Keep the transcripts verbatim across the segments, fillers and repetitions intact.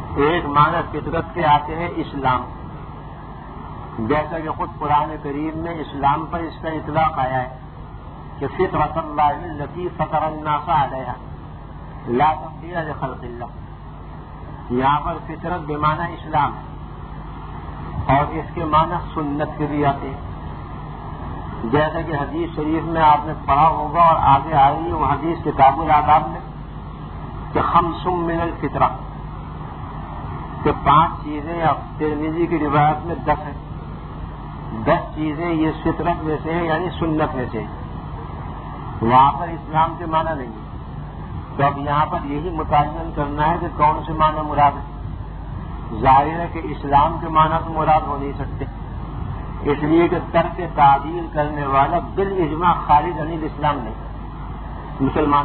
ایک معنی فطرت سے آتے ہیں اسلام، جیسا کہ خود قرآن کریم میں اسلام پر اس کا اطلاق آیا ہے کہ فطرت اللہ التی فطر الناس علیہا لا تبدیل لخلق اللہ. یہاں پر فطرت بے معنی اسلام ہے، اور اس کے معنی سنت کے بھی آتے ہیں، جیسا کہ حدیث شریف میں آپ نے پڑھا ہوگا اور آگے آ رہی ہے وہ حدیث کتاب الآداب میں کہ خمس من الفطرہ، کہ پانچ چیزیں، یا ترمذی کی روایت میں دس ہیں، دس چیزیں یہ فطرت میں سے ہیں، یعنی سنت میں سے ہیں. وہاں پر اسلام کے معنی نہیں ہے، تو اب یہاں پر یہی متعین کرنا ہے کہ کون سے معنی مراد ہے. ظاہر ہے کہ اسلام کے معنی تو مراد ہو نہیں سکتے، اس لیے کہ ترک تعدیل کرنے والا بالاجماع خارج عن الاسلام نہیں. مسلمان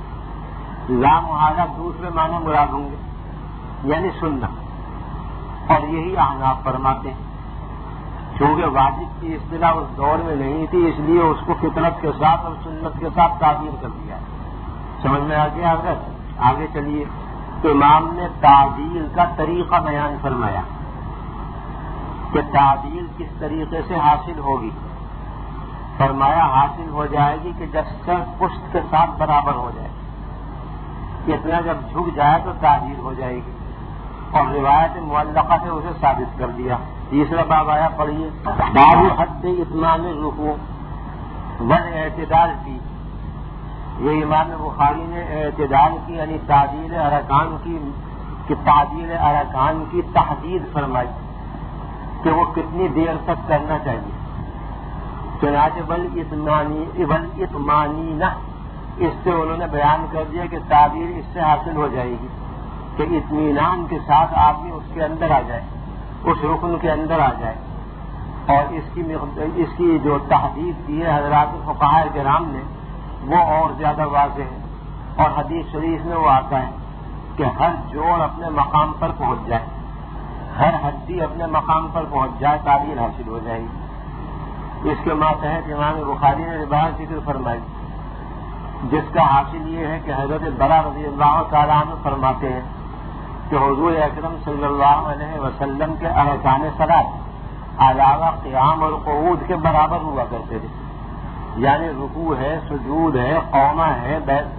لا محالہ دوسرے معنی مراد ہوں گے، یعنی سنت، اور یہی احناف فرماتے ہیں. چونکہ واجب کی اصطلاح اس دور میں نہیں تھی، اس لیے اس کو فطرت کے ساتھ اور سنت کے ساتھ تعبیر کر دیا. سمجھ میں آ گیا؟ اگر آگے چلیے تو امام نے تعدیل کا طریقہ بیان فرمایا کہ تعدیل کس طریقے سے حاصل ہوگی. فرمایا حاصل ہو جائے گی کہ جب سر پشت کے ساتھ برابر ہو جائے، اتنا جب جھک جائے تو تعدیل ہو جائے گی، اور روایت معلقہ سے اسے ثابت کر دیا. تیسرا باب آیا، پڑھیے، باب حد اتمام الرکوع والاعتدال کی. یہ امام بخاری نے اعتدال کی یعنی تعدیل ارکان کی کہ تعدیل ارکان کی تحدید فرمائی کہ وہ کتنی دیر تک کرنا چاہیے. چنانچہ والاطمانینہ، اس سے انہوں نے بیان کر دیا کہ تعدیل اس سے حاصل ہو جائے گی کہ اطمینان کے ساتھ آدمی اس کے اندر آ جائے، اس رکن کے اندر آ جائے. اور اس کی اس کی جو تحدید کی ہے حضرات فقہاء کرام نے وہ اور زیادہ واضح ہے، اور حدیث شریف میں وہ آتا ہے کہ ہر جوڑ اپنے مقام پر پہنچ جائے، ہر ہڈی اپنے مقام پر پہنچ جائے، تعدیل حاصل ہو جائے گی. اس کے ماتحت امام بخاری نے روایت ذکر فرمائی جس کا حاصل یہ ہے کہ حضرت برا رضی اللہ تعالیٰ عنہ فرماتے ہیں کہ حضور اکرم صلی اللہ علیہ وسلم کے ارکان صلاۃ علاوہ قیام اور قعود کے برابر ہوا کرتے تھے. یعنی رکوع ہے، سجود ہے، قومہ ہے،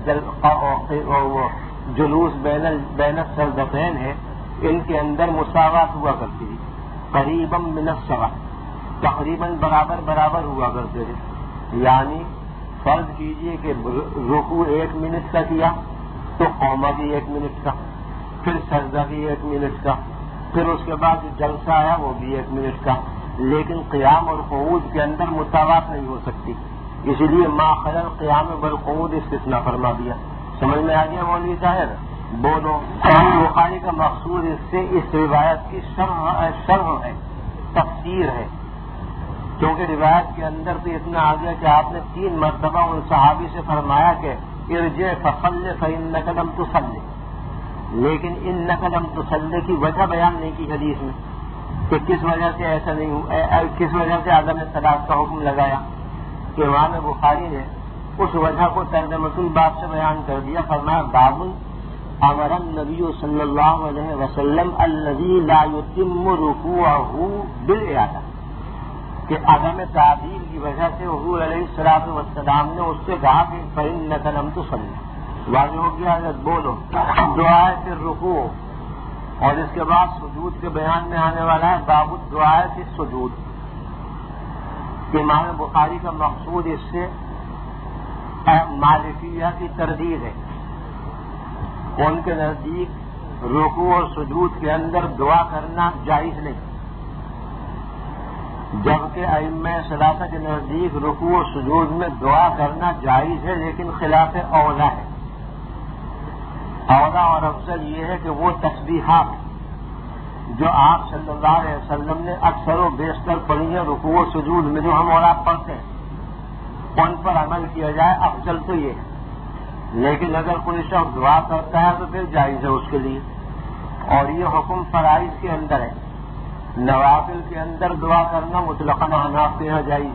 جلوس بین السجدتین ہے، ان کے اندر مساوات ہوا کرتی تھی. قریباً من السوا، تقریباً برابر برابر ہوا کرتے تھے. یعنی فرض کیجئے کہ رکوع ایک منٹ کا کیا تو قومہ بھی ایک منٹ کا، پھر سجدہ بھی ایک منٹ کا، پھر اس کے بعد جو جلسہ ہے وہ بھی ایک منٹ کا. لیکن قیام اور قعود کے اندر مساوات نہیں ہو سکتی، اسی لیے ما خلل قیام بالقعود استثناء فرما دیا. سمجھ میں آ گیا مولوی صاحب؟ بولو. بخاری کا مقصود اس سے اس روایت کی شرح شرح ہے، تفسیر ہے، کیونکہ روایت کے اندر تو اتنا آ گیا کہ آپ نے تین مرتبہ ان صحابی سے فرمایا کہ ارجع فصل فإنک لم تصلی، لیکن انک لم تصلی کی وجہ بیان نہیں کی حدیث میں کہ کس وجہ سے ایسا نہیں ہوا، کس وجہ سے عدم صلاۃ کا حکم لگایا. کہ امام بخاری نے اس وجہ کو ترجمۃ الباب سے بیان کر دیا. فرمایا باب امر النبی صلی اللہ علیہ وسلم الذی لا یتم رکوعہ بالاعادہ، کہ عدم تعدیل کی وجہ سے حضور علیہ الصلوۃ والسلام نے اس سے کہا کہ فإنک لم تصلی. واضح ہو گیا؟ حضرت بولو. دعا پھر رکوع، اور اس کے بعد سجود کے بیان میں آنے والا ہے باب الدعاء فی السجود. امام بخاری کا مقصود اس سے مالکیہ کی تردید ہے. ان کے نزدیک رکوع اور سجود کے اندر دعا کرنا جائز نہیں، جبکہ ائمہ ثلاثہ کے نزدیک رکوع اور سجود میں دعا کرنا جائز ہے، لیکن خلاف اولا ہے. اولا اور افضل یہ ہے کہ وہ تسبیحات جو آپ صلی اللہ علیہ وسلم نے اکثر و بیشتر پڑھی ہیں رکوع و سجود میں، جو ہم اور آپ پڑھتے ہیں، ان پر عمل کیا جائے. افضل تو یہ ہے، لیکن اگر کوئی شخص دعا کرتا ہے تو پھر جائز ہے اس کے لیے. اور یہ حکم فرائض کے اندر ہے، نوافل کے اندر دعا کرنا مطلقاً احناف کے یہاں جائز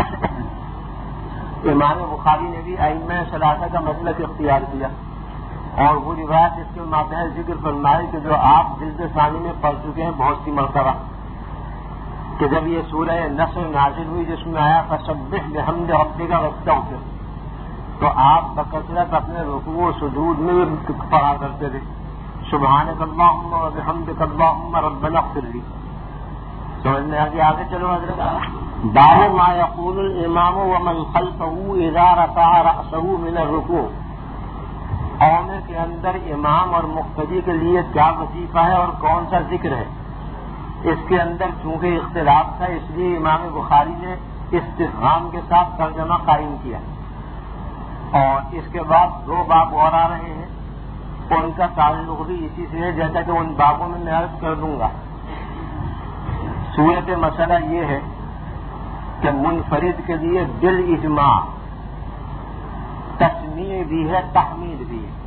ہے. امام بخاری نے بھی ائمہ ثلاثہ کا مسلک اختیار کیا اور وہ روایت اس کے ماتحت ذکر فرمائی کہ جو آپ جلد ثانی میں پڑھ چکے ہیں بہت سی مرتبہ، کہ جب یہ سورہ نصر نازل ہوئی جس میں آیا فسبح بحمد ربک واستغفر، تو آپ بکثرت اپنے رکوع و سجود میں پڑھا کرتے تھے سبحانک اللہم و بحمدک اللہم ربنا اغفر لی۔ سمجھ میں آگے آگے چلو حضرت۔ باب ما یقول الامام ومن خلفہ اذا رفع رأسہ من الرکوع، قوم کے اندر امام اور مقتدی کے لیے کیا وظیفہ ہے اور کون سا ذکر ہے۔ اس کے اندر چونکہ اختلاف تھا اس لیے امام بخاری نے استفہام کے ساتھ ترجمہ قائم کیا، اور اس کے بعد دو باب اور آ رہے ہیں، ان کا تعلق بھی اسی سے ہے جیسا کہ ان بابوں میں میں عرض کر دوں گا۔ صورت مسئلہ یہ ہے کہ منفرد کے لیے بالاجماع تسمیع بھی ہے تحمید بھی ہے،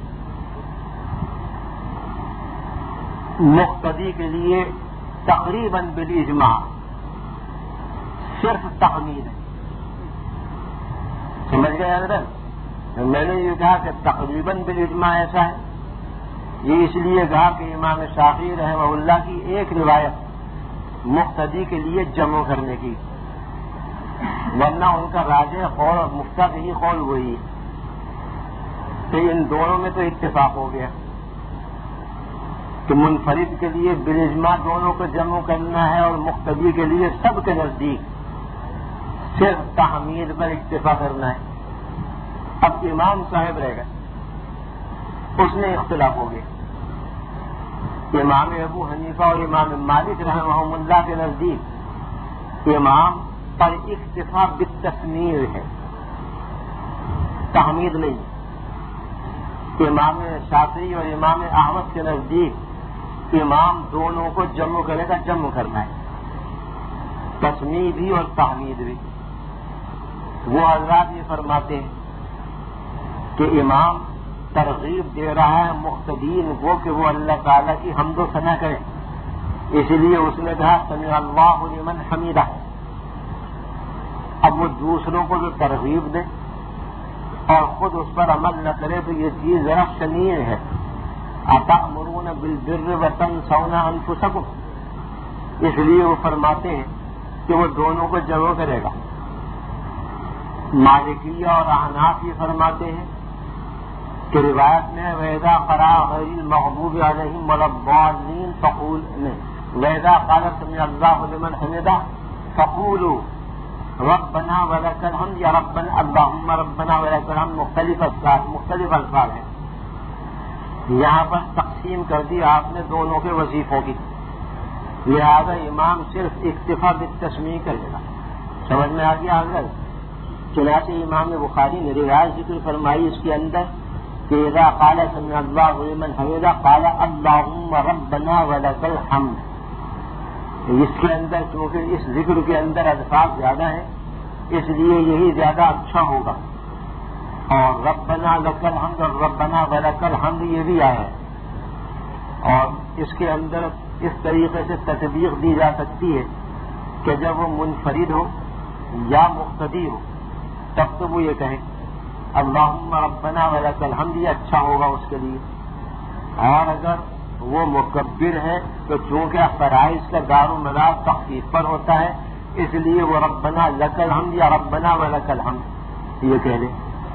مقتدی کے لیے تقریباً بالاجماع صرف تحمید ہے۔ سمجھ گئے حضرت؟ میں نے یہ کہا کہ تقریباً بالاجماع ایسا ہے، یہ اس لیے کہا کہ امام شافعی رحمہ اللہ کی ایک روایت مقتدی کے لیے جمع کرنے کی، ورنہ ان کا راجح قول اور مفتہ ہی قول وہی ہے، تو ان دونوں میں تو اتفاق ہو گیا کہ منفرد کے لیے بالاجماع دونوں کو جمع کرنا ہے، اور مقتدی کے لیے سب کے نزدیک صرف تحمید پر اکتفا کرنا ہے۔ اب امام صاحب رہ گئے، اس میں اختلاف ہو گیا۔ امام ابو حنیفہ اور امام مالک رحمہ اللہ کے نزدیک امام پر اکتفا بالتسمیع ہے، تحمید نہیں۔ امام شافعی اور امام احمد کے نزدیک امام دونوں کو جمع کرے گا، جمع کرنا ہے، تسمیع بھی اور تحمید بھی۔ وہ حضرات یہ فرماتے ہیں کہ امام ترغیب دے رہا ہے مقتدین کو کہ وہ اللہ تعالیٰ کی حمد و ثنا کریں، اس لیے اس نے کہا سمع اللہ لمن حمیدہ۔ اب وہ دوسروں کو جو ترغیب دے اور خود اس پر عمل نہ کرے تو یہ چیز ذرا شنیع ہے۔ اتأمرون بالبر وتنسون انفسکم، اس لیے وہ فرماتے ہیں کہ وہ دونوں کو جمع کرے گا۔ مالکیہ اور احناف یہ فرماتے ہیں کہ روایت میں وَإِذَا قَرَأَ غَيْرِ الْمَغْضُوبِ عَلَيْهِمْ وَلَا الضَّالِّينَ فَقُولُوا وَإِذَا قَالَ سَمِعَ اللَّهُ لِمَنْ حَمِدَهُ فَقُولُوا رَبَّنَا وَلَكَ الْحَمْدُ یا ربنا اللہم ربنا وَلَكَ الْحَمْدُ مختلف الفاظ مختلف الفاظ ہیں۔ یہاں پر تقسیم کر دی آپ نے دونوں کے وظیفوں کی، لہذا امام صرف اکتفا بالتسمیع کرے گا۔ سمجھ میں آ گیا اگر؟ چنانچہ امام بخاری نے روایت ذکر فرمائی اس کے اندر کہ اذا قال سمع اللہ لمن حمدہ قال اللہم ربنا ولک الحمد۔ اس کے اندر چونکہ اس ذکر کے اندر الفاظ زیادہ ہیں اس لیے یہی زیادہ اچھا ہوگا، اور ربنا لک الحمد اور ربنا ولک الحمد یہ بھی آیا ہے، اور اس کے اندر اس طریقے سے تطبیق دی جا سکتی ہے کہ جب وہ منفرد ہو یا مقتدی ہو تب تو وہ یہ کہیں اللہم ربنا ولک الحمد، یہ اچھا ہوگا اس کے لیے۔ اور اگر وہ مکبر ہے تو چونکہ فرائض کا دار و مدار تخفیف پر ہوتا ہے اس لیے وہ ربنا لک الحمد یا ربنا ولک الحمد یہ کہہ لے۔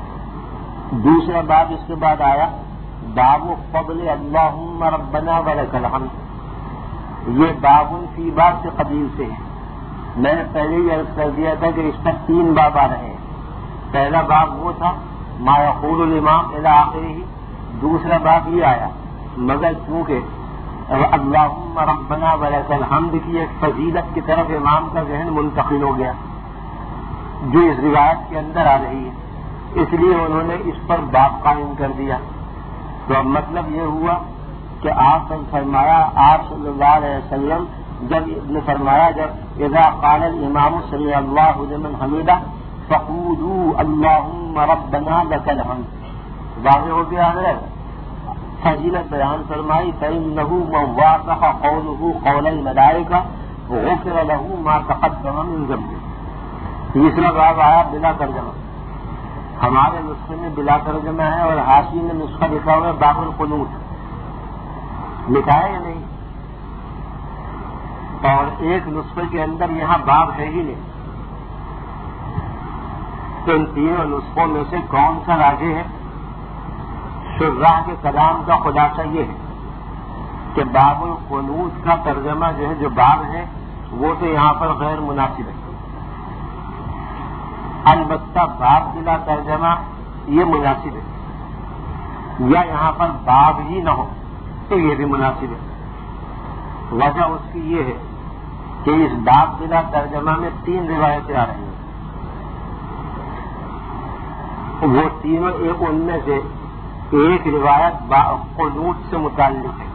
دوسرا باب اس کے بعد آیا باب فضل اللہم ربنا ولک الحمد، یہ باب فی باب سے قبیل سے ہے۔ میں نے پہلے ہی عرض کر دیا تھا کہ اس پر تین باب آ رہے ہیں۔ پہلا باب وہ تھا ما یقول الامام الی آخرہ، دوسرا باب یہ آیا، مگر چونکہ اللہم ربنا ولک الحمد کی ایک فضیلت کی طرف امام کا ذہن منتقل ہو گیا جو اس روایت کے اندر آ رہی ہے، اس لیے انہوں نے اس پر باب قائم کر دیا۔ تو اب مطلب یہ ہوا کہ آپ نے فرمایا، آپ صلی اللہ علیہ وسلم جب نے فرمایا جب اذا قال الامام سمع اللہ لمن حمدہ فقولوا اللہم ربنا لک الحمد، واضح ہو گیا حضرت۔ فضیلت بیان فرمائی فإنہ من وافق قولہ قول الملائکہ غفر لہ ما تقدم من ذنبہ۔ تیسرا باب آیا بلا ترجمہ، ہمارے نسخے میں بلا ترجمہ ہے اور حاشیے میں نسخہ لکھا ہوا ہے باب القنوت، لکھا ہے یا نہیں؟ اور ایک نسخے کے اندر یہاں باب ہے ہی نہیں. تو ان تینوں نسخوں میں سے کون سا راجح ہے؟ شراح کے کلام کا خلاصہ یہ ہے کہ باب القنوت کا ترجمہ جو ہے، جو باب ہے، وہ تو یہاں پر غیر مناسب ہے. البتہ باب بلا ترجمہ یہ مناسب ہے، یا یہاں پر باب ہی نہ ہو تو یہ بھی مناسب ہے. وجہ اس کی یہ ہے کہ اس باب بلا ترجمہ میں تین روایتیں آ رہی ہیں. وہ تینوں، ایک ان میں سے ایک روایت قنوت سے متعلق ہے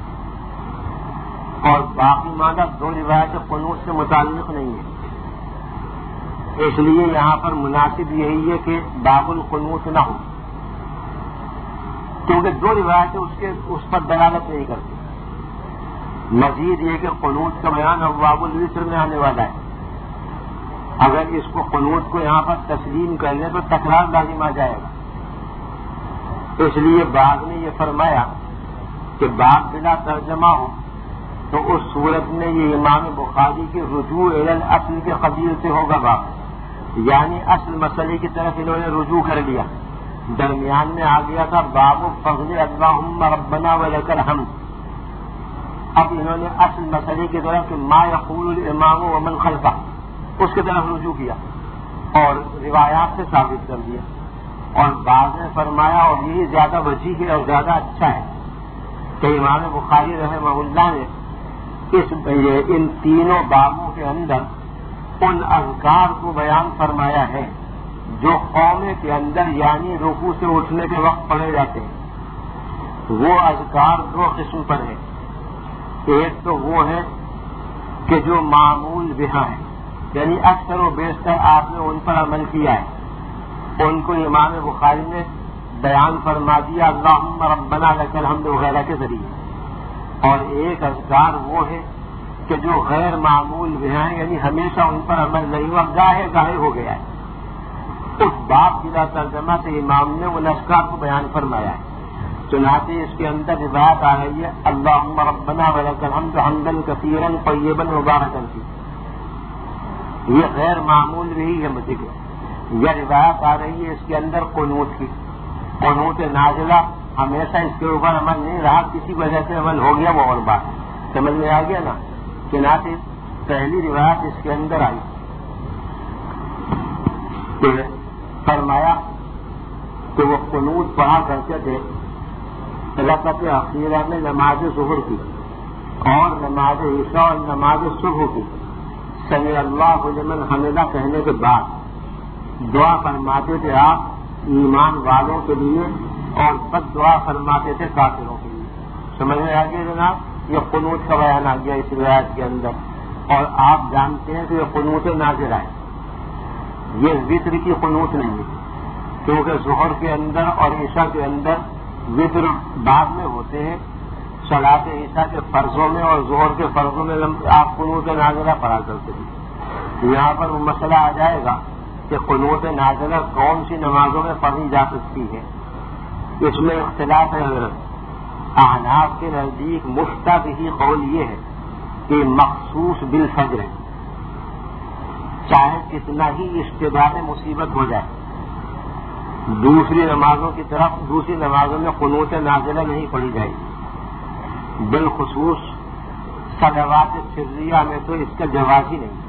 اور باقی مادہ دو روایتیں قنوت سے متعلق نہیں ہے. اس لیے یہاں پر مناسب یہی ہے کہ باب القنوت نہ ہو، کیونکہ دو روایتیں اس کے اس پر دلالت نہیں کرتی. مزید یہ کہ قنوت کا بیان ابواب الوتر میں آنے والا ہے. اگر اس کو قنوت کو یہاں پر تسلیم کر لیں تو تکرار لازم آ جائے گا. اس لیے بعد نے یہ فرمایا کہ باب بلا ترجمہ ہو تو اس صورت میں یہ امام بخاری کی رجوع الی الاصل کے قبیل سے ہوگا باب، یعنی اصل مسئلے کی طرف انہوں نے رجوع کر لیا. درمیان میں آ گیا تھا باب فضل اللہم ربنا ولک الحمد. اب انہوں نے اصل مسئلے کی طرف کہ ما یقول الامام ومن خلفہ اس کی طرف رجوع کیا اور روایات سے ثابت کر دیا. اور بعض نے فرمایا، اور یہی زیادہ وجیح ہے اور زیادہ اچھا ہے، کہ امام بخاری رحمہ اللہ نے اس ان تینوں بابوں کے اندر ان اذکار کو بیان فرمایا ہے جو قوم کے اندر یعنی رکوع سے اٹھنے کے وقت پڑھے جاتے ہیں. وہ اذکار دو قسم پر ہیں. ایک تو وہ ہے کہ جو معمول بہا ہے، یعنی اکثر و بیشتر آپ نے ان پر عمل کیا ہے، ان کو امام بخاری نے بیان فرما دیا اللہم ربنا لک الحمد وغیرہ کے ذریعے. اور ایک اذکار وہ ہے کہ جو غیر معمول بہا ہیں، یعنی ہمیشہ ان پر عمل نہیں ہوا، گاہے گاہے ہو گیا ہے. اس باب بلا ترجمہ سے امام نے ان اذکار کو بیان فرمایا ہے. چنانچہ اس کے اندر روایت آ رہی ہے اللہم ربنا ولک الحمد حمدا کثیرا طیبا مبارکا فیہ. یہ غیر معمول بھی ہے ذکر. یہ روایت آ رہی ہے اس کے اندر قنوت کی. قنوت نازلہ ہمیشہ اس کے اوپر عمل نہیں رہا، کسی وجہ سے عمل ہو گیا، وہ اور بات سمجھ میں آ گیا نا. چنانچہ پہلی روایت اس کے اندر آئی کہ فرمایا کہ وہ قنوت پڑھا کرتے تھے رکعت اخیرہ میں نماز ظہر کی اور نماز عشاء اور نماز صبح کی سمع اللہ لمن حمدہ کہنے کے بعد دعا فرماتے تھے آپ ایمان والوں کے لیے اور بد دعا فرماتے تھے کافروں کے لیے. سمجھ میں آ گیا جناب؟ یہ قنوت کا بیان آ گیا اس روایت کے اندر. اور آپ جانتے ہیں کہ یہ قنوت نازلہ ہے، یہ وطر کی قنوت نہیں ہے، کیونکہ ظہر کے اندر اور عشاء کے اندر وطر بعد میں ہوتے ہیں. صلاۃ عشاء کے فرضوں میں اور ظہر کے فرضوں میں آپ قنوت نازلہ پڑھا کرتے ہیں. یہاں پر وہ مسئلہ آ جائے گا کہ قنوت نازلہ کون سی نمازوں میں پڑھی جا سکتی ہے. اس میں اختلاف ہے. احناف کے نزدیک مشتبہ قول یہ ہے کہ مخصوص بالفجر ہے، چاہے کتنا ہی اشتباہ مصیبت ہو جائے. دوسری نمازوں کی طرف دوسری نمازوں میں قنوت نازلہ نہیں پڑھی جائے گی. بالخصوص صلوات سریہ میں تو اس کا جواز ہی نہیں.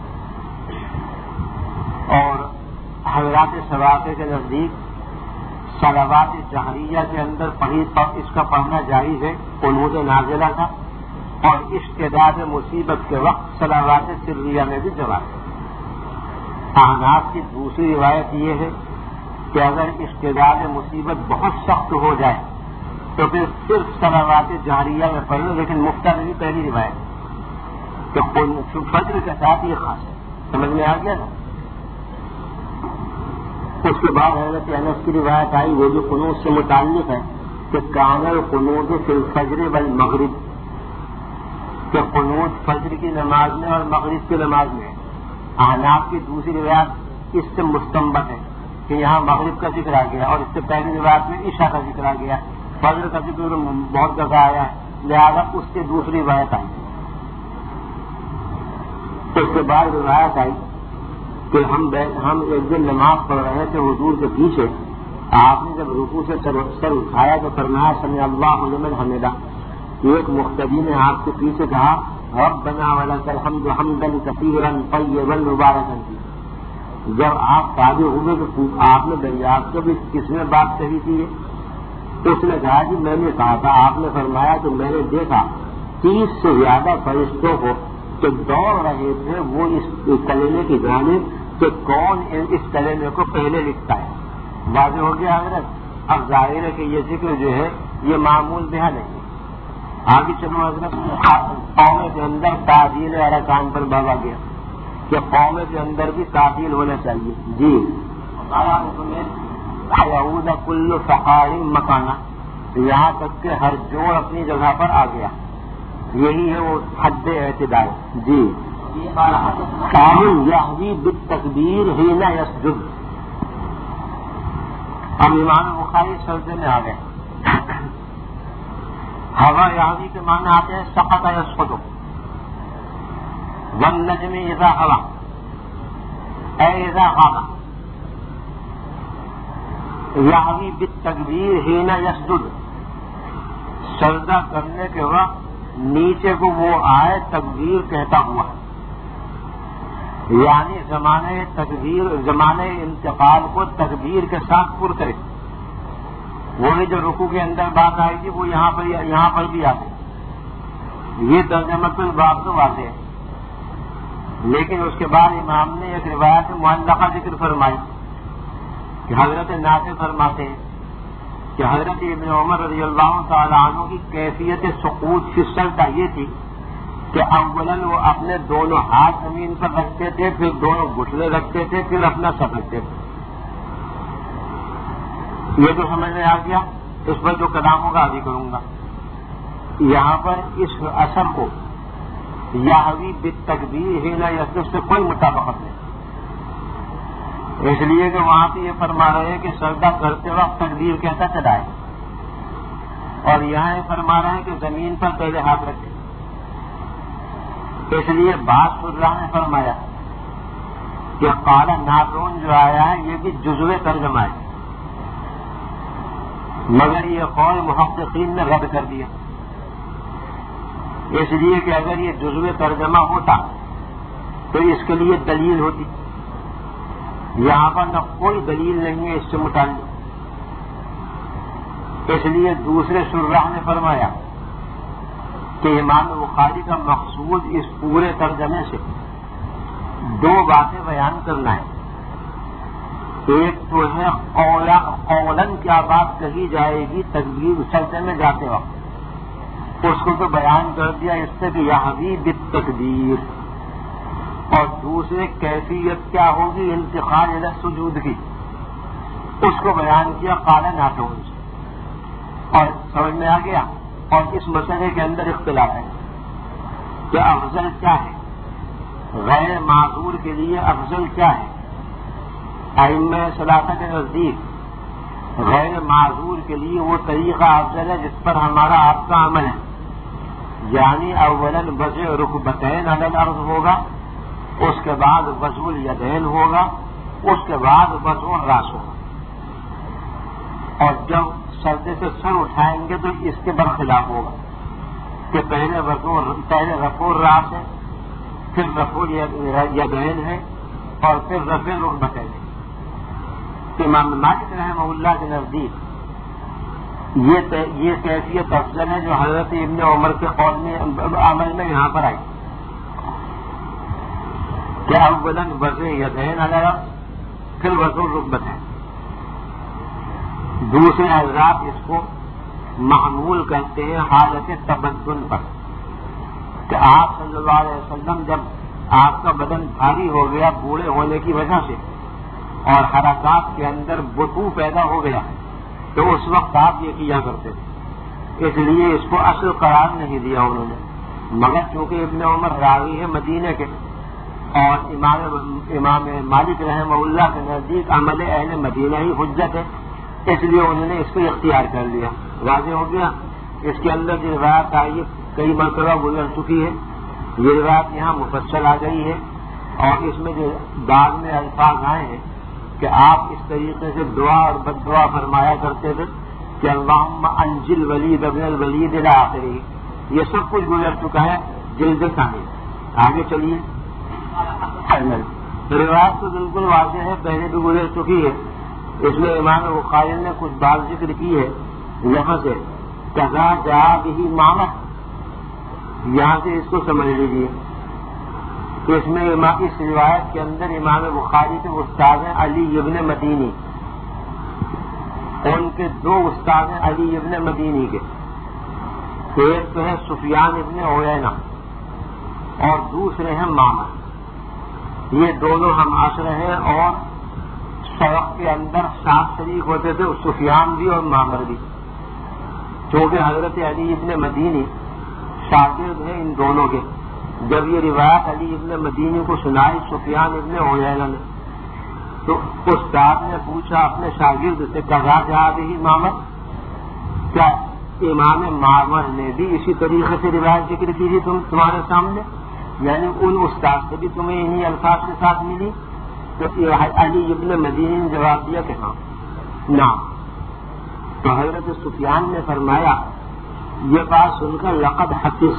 اور حضرات ثوابے کے نزدیک صلوات جہریہ کے اندر پڑھی اس کا پڑھنا جائز ہے قنوت نازلہ کا، اور اشتداد مصیبت کے وقت صلوات سریہ میں بھی جواز ہے. احناف کی دوسری روایت یہ ہے کہ اگر اشتداد مصیبت بہت سخت ہو جائے تو پھر صرف صلوات جہریہ میں پڑھ لو، لیکن مفتہ بھی پہلی روایت کہ فجر کے ساتھ یہ خاص ہے. سمجھ میں آ گیا نا؟ اس کے بعد حضرت انس کی روایت آئی وہ جو قنوت سے متعلق ہے کہ کامل قنوت فی الفجر والمغرب، کہ قنوت فجر کی نماز میں اور مغرب کی نماز میں. احناف کی دوسری روایت اس سے مستنبط ہے کہ یہاں مغرب کا ذکر آ گیا اور اس سے پہلی روایت میں عشاء کا ذکر آ گیا، فجر کا ذکر بہت جگہ آیا ہے، لہٰذا اس سے دوسری روایت آئی۔ اس کے بعد روایت آئی کہ ہم ہم ایک دن نماز پڑھ رہے تھے حضور کے پیچھے، آپ نے جب رکوع سے سر اٹھایا تو فرمایا سمع اللہ لمن حمدہ۔ ایک مقتدی نے آپ کے پیچھے کہا ربنا ولک الحمد حمدا کثیرا طیبا مبارکا فیہ۔ جب آپ قاضی ہوئے تو آپ نے دریافت کیا بھی کس نے بات کہی تھی؟ اس نے کہا کہ میں نے کہا تھا۔ آپ نے فرمایا تو میں نے دیکھا تیس سے زیادہ فرشتوں کو کہ دوڑ رہے تھے وہ اس کلمے کی جانب کہ کون اس کلمے کو پہلے لکھتا ہے۔ واضح ہو گیا حضرت؟ اب ظاہر ہے کہ یہ ذکر جو ہے یہ معمول بہا نہیں۔ آگے چلو حضرت، قوم کے اندر تعدیل ارکان پر بابا گیا کہ قوم کے اندر بھی تعدیل ہونا چاہیے۔ جی یعود کل فقار مکانہ، یہاں تک کہ ہر جوڑ اپنی جگہ پر آ گیا، یہی ہے وہ حد اعتدال۔ جی کامل یحوی بالتکبیر حین یسجد۔ اب امام بخاری سجدے میں آ گئے۔ ہوا یحوی کے معنی آتے ہیں سقط یسقط، والنجم اذا ہوا اے اذا غاب، یحوی بالتکبیر حین یسجد، سجدہ کرنے کے وقت نیچے کو وہ آئے تکبیر کہتا ہوا، یعنی زمانے تکبیر زمانے انتقال کو تکبیر کے ساتھ پر کرے۔ وہی جو رکوع کے اندر بات آئی تھی وہ یہاں پر یہاں پر بھی آتے، یہ ترجمۃ الباب تو واضح ہے۔ لیکن اس کے بعد امام نے ایک روایت معلقہ ذکر فرمائی کہ حضرت نافع فرماتے ہیں کہ حضرت ابن عمر رضی اللہ تعالیٰ عنہ کی کیفیت سقوط فی السجدہ یہ تھی کہ اولاً وہ اپنے دونوں ہاتھ زمین پر رکھتے تھے، پھر دونوں گھٹنے رکھتے تھے، پھر اپنا سر رکھتے تھے۔ یہ تو سمجھ میں آ گیا، اس پر جو کلام ہوگا ابھی کروں گا۔ یہاں پر اس اثر کو یحوی بالتکبیر حین یسجد سے کوئی مطابقت نہیں، اس لیے کہ وہاں پہ یہ فرما رہے ہیں کہ سجدہ کرتے وقت تکبیر کہتا چلا ہے، اور یہاں یہ فرما رہے ہیں کہ زمین پر پہلے ہاتھ رکھے۔ اس لیے بعض شراح نے فرمایا کہ قال نافع جو آیا ہے یہ بھی جزو ترجمہ ہے، مگر یہ قول محققین نے رد کر دیا، اس لیے کہ اگر یہ جزو ترجمہ ہوتا تو اس کے لیے دلیل ہوتی، یہاں پر نہ کوئی دلیل نہیں ہے اس سے متعلق۔ اس لیے دوسرے شراح نے فرمایا کہ امام بخاری کا مقصود اس پورے ترجمے سے دو باتیں بیان کرنا ہے۔ ایک تو ہے قولاً کیا بات کہی جائے گی تکبیر سجدے میں جاتے وقت، اس کو تو بیان کر دیا اس سے کہ یحوی بالتکبیر، اور دوسرے کیفیت کیا ہوگی انتقال الی السجود کی، اس کو بیان کیا قال نافع، اور سمجھ میں آ گیا۔ اور اس مسئلے کے اندر اختلاف ہے کہ افضل کیا ہے، غیر معذور کے لیے افضل کیا ہے۔ ائمہ ثلاثہ کے نزدیک غیر معذور کے لیے وہ طریقہ افضل ہے جس پر ہمارا آپ کا عمل ہے، یعنی اولاً وضع رکبتین علی الارض ہوگا، اس کے بعد وضع الیدین ہوگا، اس کے بعد وضع الراس ہوگا، اور جب سجدے سے سر اٹھائیں گے تو اس کے برخلاف ہوگا کہ پہلے وضع پہلے رفع الراس ہے، پھر رفع الیدین ہے، اور پھر رفع رکبتین ہے۔ امام مالک رحمہ اللہ کے نزدیک یہ یہ کیفیت افضل ہے جو حضرت ابن عمر کے قول میں عمل میں یہاں پر آئی کہ اولاً وضع یدین علیہ پھر وضع رکبتین۔ دوسرے حضرات اس کو محمول کرتے ہیں حالت تبدن پر کہ آپ صلی اللہ علیہ وسلم جب آپ کا بدن بھاری ہو گیا بوڑھے ہونے کی وجہ سے اور حرکات کے اندر بطو پیدا ہو گیا تو اس وقت آپ یہ کیا کرتے تھے، اس لیے اس کو اصل قرار نہیں دیا انہوں نے، مگر چونکہ ابن عمر راوی ہے مدینے کے اور امام امام مالک رحمہ اللہ کے نزدیک عمل اہل مدینہ ہی حجت ہے، اس لیے انہوں نے اس کو اختیار کر لیا. واضح ہو گیا. اس کے اندر جو روایت آئی کئی مرتبہ گزر چکی ہے، یہ روایت یہاں مفصل آ گئی ہے، اور اس میں جو بعد میں الفاظ آئے ہیں کہ آپ اس طریقے سے دعا اور بد دعا فرمایا کرتے تھے کہ اللہم انجل ولید ابن الولید الی آخرہ. یہ سب کچھ گزر چکا ہے جلد ثانی. آگے چلیے. روایت تو بالکل واضح ہے، پہلے بھی گزر چکی ہے. اس میں امام بخاری نے کچھ بات ذکر کی ہے یہاں سے کہا جا بھی مامت، یہاں سے اس کو سمجھ لیجیے. اس میں اس روایت کے اندر امام بخاری کے استاد ہیں علی ابن مدینی، ان کے دو استاد ہیں علی ابن مدینی کے. ایک تو ہے سفیان ابن عیینہ اور دوسرے ہیں معمر. یہ دونوں ہم عصر ہیں اور سبق کے اندر ساتھ شریک ہوتے تھے، سفیان بھی اور معمر بھی. چونکہ حضرت علی ابن مدینی شاگرد ہیں ان دونوں کے. جب یہ روایت علی ابن مدینی کو سنائی سفیان ابن عیینہ نے تو استاد نے پوچھا اپنے شاگرد سے کہا جا رہی معمر، کیا امام معمر نے بھی اسی طریقے سے روایت ذکر کی تھی تم تمہارے سامنے، یعنی ان استاد سے بھی تمہیں انہی الفاظ کے ساتھ ملی؟ تو علی ابن مدینی نے جواب دیا کہ ہاں نعم. تو حضرت سفیان نے فرمایا یہ بات سن کر لقد حفظ،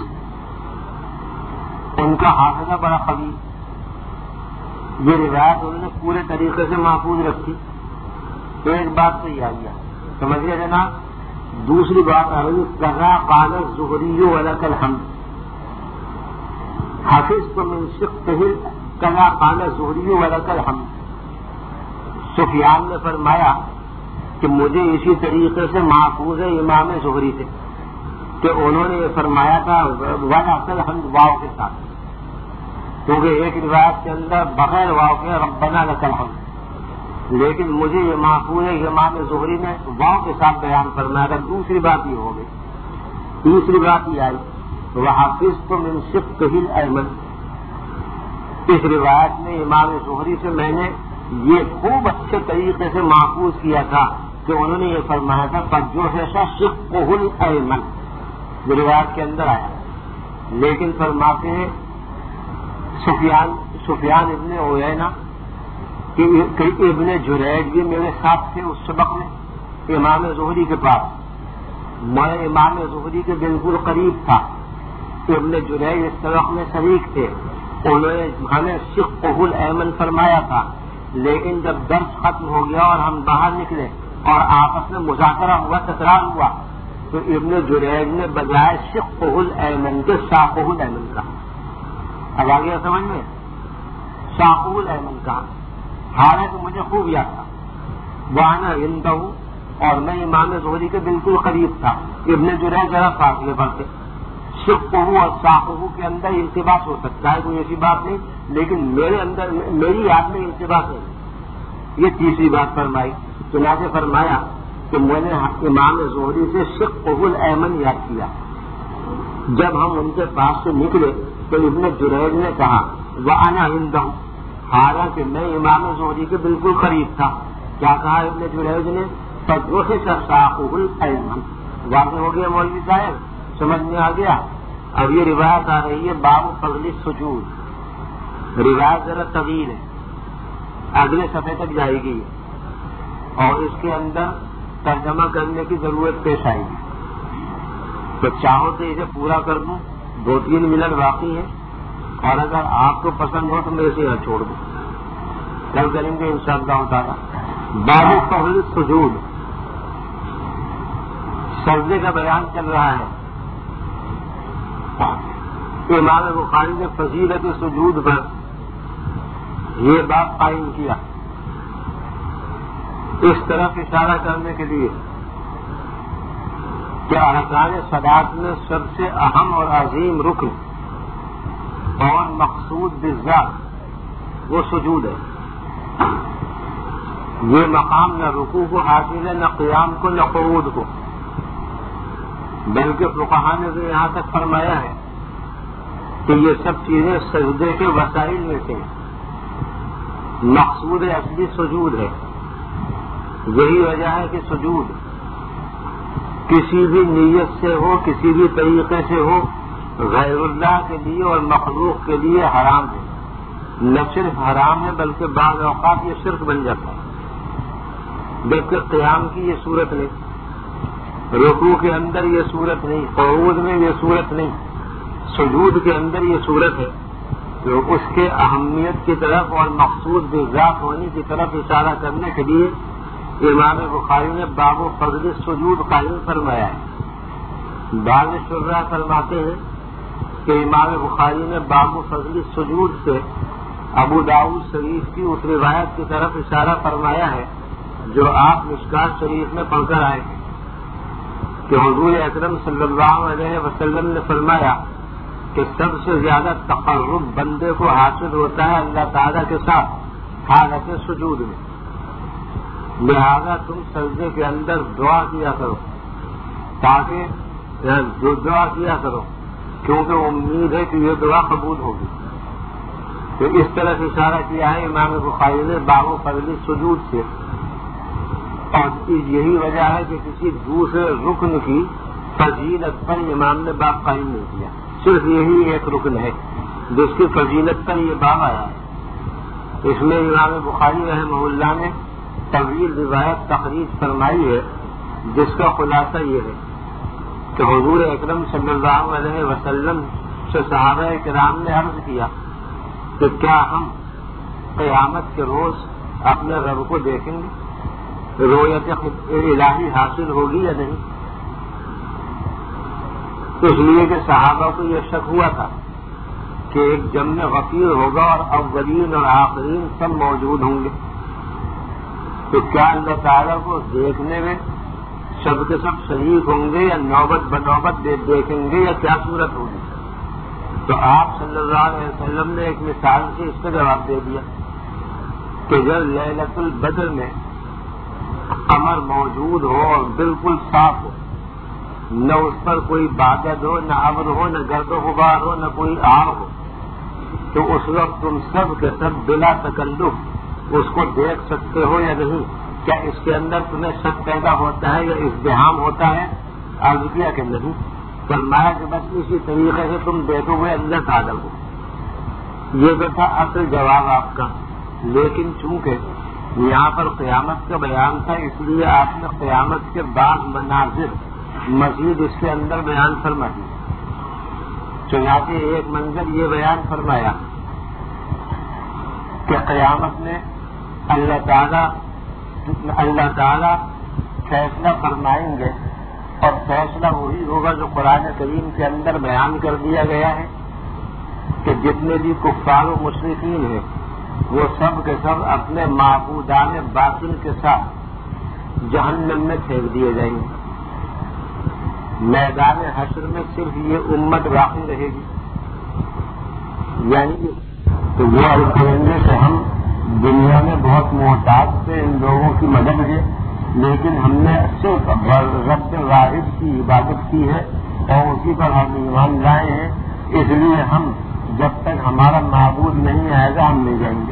ان کا حافظہ بڑا قوی، یہ روایت انہوں نے پورے طریقے سے محفوظ رکھی. ایک بات تو یہ آئی ہے، سمجھ گئے جناب. دوسری بات آ رہی کہا قال الزہری ولک الحمد، حفظت من شقہ کہا قال الزہری ولک الحمد. سفیان نے فرمایا کہ مجھے اسی طریقے سے محفوظ ہے امام زہری سے کہ انہوں نے یہ فرمایا تھا ولک الحمد واو کے ساتھ، کیونکہ ایک روایت کے اندر بغیر واو کے ربنا لک الحمد، لیکن مجھے یہ محفوظ ہے امام زہری نے واو کے ساتھ بیان فرمایا تھا. دوسری بات یہ ہو گئی. تیسری بات یہ آئی وحفظت من شقہ الایمن، اس روایت میں امام زہری سے میں نے یہ خوب اچھے طریقے سے محفوظ کیا تھا کہ انہوں نے یہ فرمایا تھا فجو ایسا شقہ الایمن، جو روایت کے اندر آیا. لیکن فرماتے ہیں سفیان سفیان ابن عیینہ کہ ابن جریج بھی میرے ساتھ تھے اس سبق میں امام زہری کے پاس، میں امام زہری کے بالکل قریب تھا. ابن جریج اس سبق میں شریک تھے، انہوں نے ہمیں شقہ الایمن فرمایا تھا. لیکن جب درس ختم ہو گیا اور ہم باہر نکلے اور آپس میں مذاکرہ ہوا، تکرار ہوا، تو ابن جریج نے بجائے شقہ الایمن کے ساقہ الایمن کہا. اب آ گیا سمجھ میں؟ ساقہ الایمن کہا، حالانکہ مجھے خوب یاد تھا. وانا عندہ، اور میں امام زہری کے بالکل قریب تھا. ابن جریج ذرا فاصلے پر تھے. شقہ اور ساقہ کے اندر التباس ہو سکتا ہے، کوئی ایسی بات نہیں، لیکن میرے اندر میری یاد میں التباس نہیں. یہ تیسری بات فرمائی. چنانچہ فرمایا کہ میں نے امام زہری سے شقہ الایمن یاد کیا. جب ہم ان کے پاس سے نکلے تو ابن جریج نے کہا وانا عندہ، حالانکہ میں امام زہری کے بالکل قریب تھا. کیا کہا ابن جریج نے؟ فجوحش ساقہ الایمن. واضح ہو گیا مولوی صاحب؟ سمجھ میں آ گیا؟ اب یہ روایت آ رہی ہے باب فضل السجود. روایت ذرا طویل ہے، اگلے صفحے تک جائے گی اور اس کے اندر ترجمہ کرنے کی ضرورت پیش آئے گی. تو چاہو تو اسے پورا کر دوں، دو تین منٹ باقی ہے، اور اگر آپ کو پسند ہو تو میں اسے یہاں چھوڑ دوں. کل کریں گے ان شاء اللہ تعالیٰ. باب فضل السجود، سجدے کا بیان چل رہا ہے. امام بخاری نے فضیلت سجود پر یہ باب قائم کیا اس طرف اشارہ کرنے کے لیے کہ ارکان صلاۃ میں سب سے اہم اور عظیم رکن اور مقصود بالذات وہ سجود ہے. یہ مقام نہ رکوع کو حاصل ہے، نہ قیام کو، نہ قعود کو، بلکہ فقہاء نے یہاں تک فرمایا ہے کہ یہ سب چیزیں سجدے کے وسائل میں سے مقصود اصلی سجود ہے. یہی وجہ ہے کہ سجود کسی بھی نیت سے ہو، کسی بھی طریقے سے ہو، غیر اللہ کے لیے اور مخلوق کے لیے حرام ہے. نہ صرف حرام ہے بلکہ بعض اوقات یہ شرک بن جاتا ہے. جبکہ قیام کی یہ صورت نہیں، رکوع کے اندر یہ صورت نہیں، قعود میں یہ صورت نہیں، سجود کے اندر یہ صورت ہے. تو اس کے اہمیت کی طرف اور مقصود بذات ہونے کی طرف اشارہ کرنے کے لیے امام بخاری نے باب فضل سجود قائم فرمایا ہے. بعض شرح فرماتے ہیں کہ امام بخاری نے باب فضل سجود سے ابو داؤد شریف کی اس روایت کی طرف اشارہ فرمایا ہے جو آپ مشکات شریف میں پڑھ کر آئے ہیں کہ حضور اکرم صلی اللہ علیہ وسلم نے فرمایا کہ سب سے زیادہ تقرب بندے کو حاصل ہوتا ہے اللہ تعالیٰ کے ساتھ حالت سجود میں. لہذا تم سجدے کے اندر دعا کیا کرو تاکہ جو دعا کیا کرو کیونکہ امید ہے کہ یہ دعا قبول ہوگی. تو اس طرح اشارہ کیا ہے امام بخاری نے باب فضل سجود سے. اور یہی وجہ ہے کہ کسی دوسرے رکن کی فضیلت پر امام نے باب قائم نہیں کیا. صرف یہی ایک رکن ہے جس کی فضیلت پر یہ باب آیا ہے. اس میں امام بخاری رحمہ اللہ نے طویل روایت تخریج فرمائی ہے جس کا خلاصہ یہ ہے کہ حضور اکرم صلی اللہ علیہ وسلم سے صحابہ کرام نے عرض کیا کہ کیا ہم قیامت کے روز اپنے رب کو دیکھیں گے، رؤیت الہی حاصل ہوگی یا نہیں؟ اس لیے کہ صحابہ کو یہ شک ہوا تھا کہ ایک جمع غفیر ہوگا اور اولین اور آخرین سب موجود ہوں گے، تو کیا اللہ تعالیٰ کو دیکھنے میں سب کے سب شریک ہوں گے یا نوبت بنوبت دیکھیں گے یا کیا صورت ہوگی؟ تو آپ صلی اللہ علیہ وسلم نے ایک مثال سے اس کا جواب دے دیا کہ جب لیلۃ البدر میں قمر موجود ہو اور بالکل صاف ہو، نہ اس پر کوئی بادل ہو، نہ ابر ہو، نہ گرد و غبار ہو، نہ کوئی آگ ہو، تو اس وقت تم سب کے سب بلا تکلف اس کو دیکھ سکتے ہو یا نہیں؟ کیا اس کے اندر تمہیں شک پیدا ہوتا ہے یا ازدحام ہوتا ہے؟ عرض کیا کہ نہیں. فرمایا کہ بس اسی طریقے سے تم دیکھو گے اللہ تعالیٰ کو. یہ تو تھا اصل جواب آپ کا، لیکن چونکہ یہاں پر قیامت کا بیان تھا اس لیے آپ نے قیامت کے بعد مناظر مزید اس کے اندر بیان فرما دی. چنانچہ ایک منظر یہ بیان فرمایا کہ قیامت میں اللہ تعالیٰ اللہ تعالیٰ فیصلہ فرمائیں گے اور فیصلہ وہی ہوگا جو قرآن کریم کے اندر بیان کر دیا گیا ہے کہ جتنے بھی کفار و مشرکین ہیں وہ سب کے سب اپنے معبودان باطل کے ساتھ جہنم میں پھینک دیے جائیں گے. میدان حشر میں صرف یہ امت باقی رہے گی. یعنی تو یہ کہیں کہ ہم دنیا میں بہت محتاج تھے ان لوگوں کی مدد ہے، لیکن ہم نے صرف رب واحد کی عبادت کی ہے اور اسی پر ہم ایمان لائے ہیں، اس لیے ہم جب تک ہمارا معبود نہیں آئے گا ہم نہیں جائیں گے.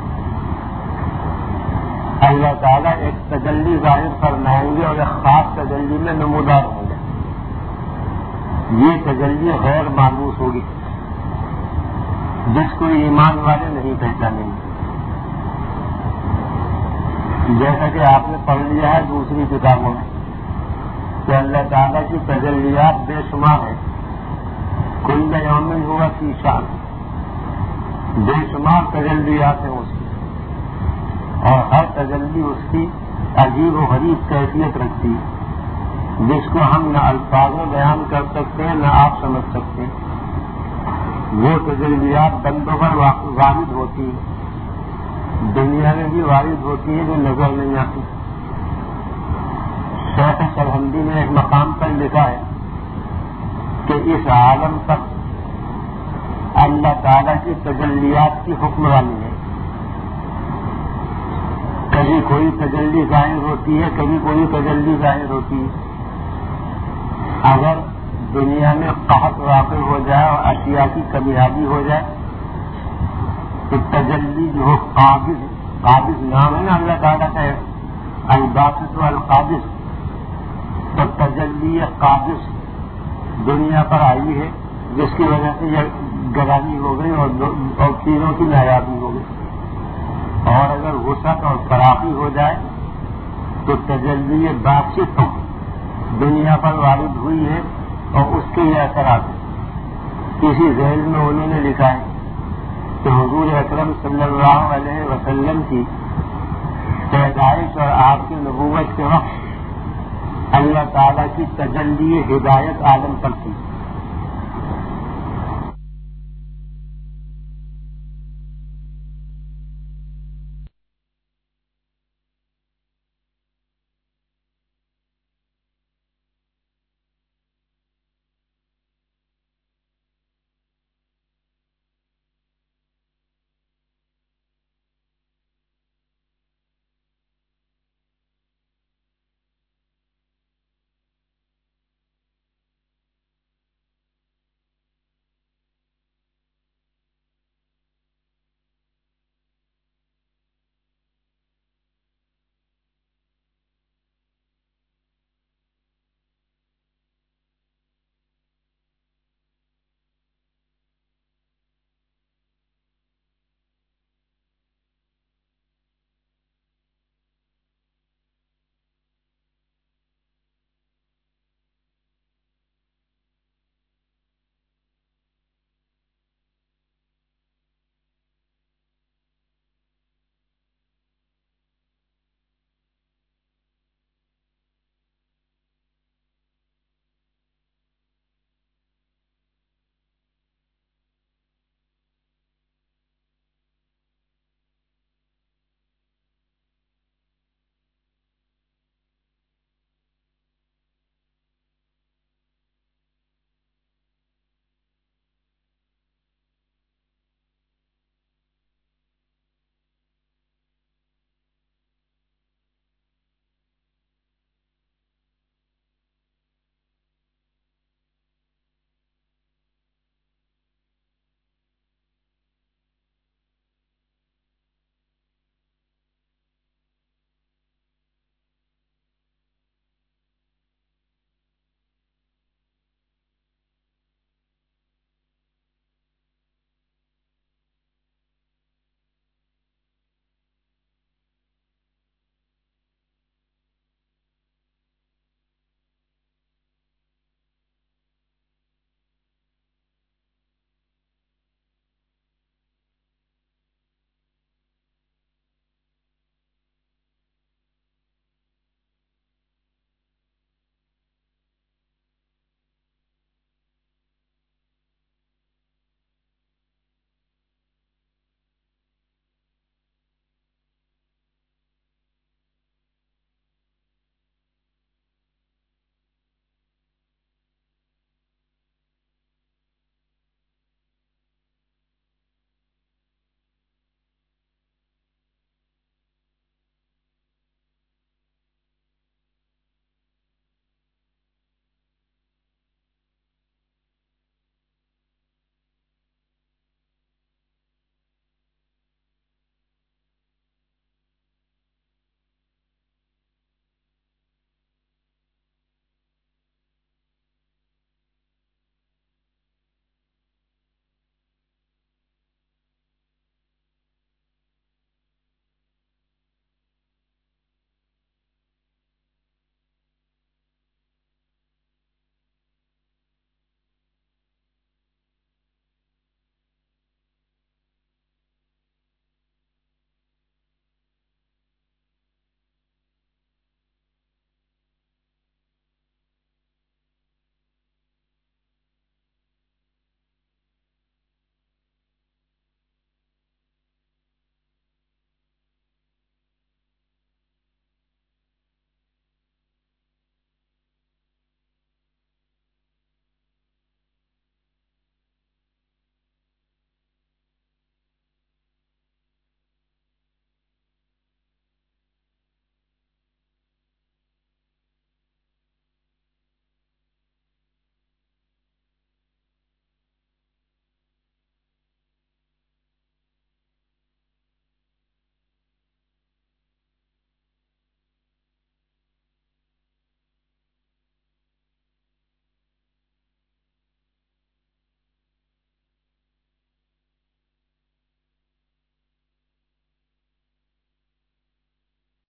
اللہ تعالیٰ ایک تجلی ظاہر فرمائیں گے اور ایک خاص تجلی میں نمودار ہوں گے. یہ تجلی غیر مانوس ہوگی جس کو ایمان والے نہیں پہچانیں گے. جیسا کہ آپ نے پڑھ لیا ہے دوسری کتابوں میں کہ اللہ تعالیٰ کی تجلیات بے شمار ہیں. کل یوم ہوا فی شان، بے شمار تجلیات ہیں اس کی، اور ہر تجلی اس کی عجیب و غریب کیفیت رکھتی ہے جس کو ہم نہ الفاظ میں بیان کر سکتے ہیں نہ آپ سمجھ سکتے ہیں. وہ تجلیات بندوں پر وارد ہوتی ہیں، دنیا میں بھی وارد ہوتی ہے جو نظر نہیں آتی. شیخ سرہندی نے ایک مقام پر لکھا ہے کہ اس عالم پر اللہ تعالیٰ کی تجلیات کی حکمرانی ہے. کبھی کوئی تجلی ظاہر ہوتی ہے، کبھی کوئی تجلی ظاہر ہوتی ہے. اگر دنیا میں قحط واقع ہو جائے اور اشیاء کی کمیابی ہو جائے تو تجلی جو ہو قابض قابض نام ہے نا اللہ تعالیٰ کا الباسط والقابض، تو تجلی قابض دنیا پر آئی ہے جس کی وجہ سے یہ گرانی ہو گئی اور اور چیزوں کی نایابی ہو گئی۔ اور اگر وسعت اور فراخی ہو جائے تو تجلی باسط دنیا پر وارد ہوئی ہے اور اس کے یہ اثرات کسی ذیل میں انہوں نے لکھا ہے کہ حضور اکرم صلی اللہ علیہ وسلم کی پیدائش اور آپ کی نبوت کے وقت اللہ تعالیٰ کی تجلی ہدایت عالم پر تھی،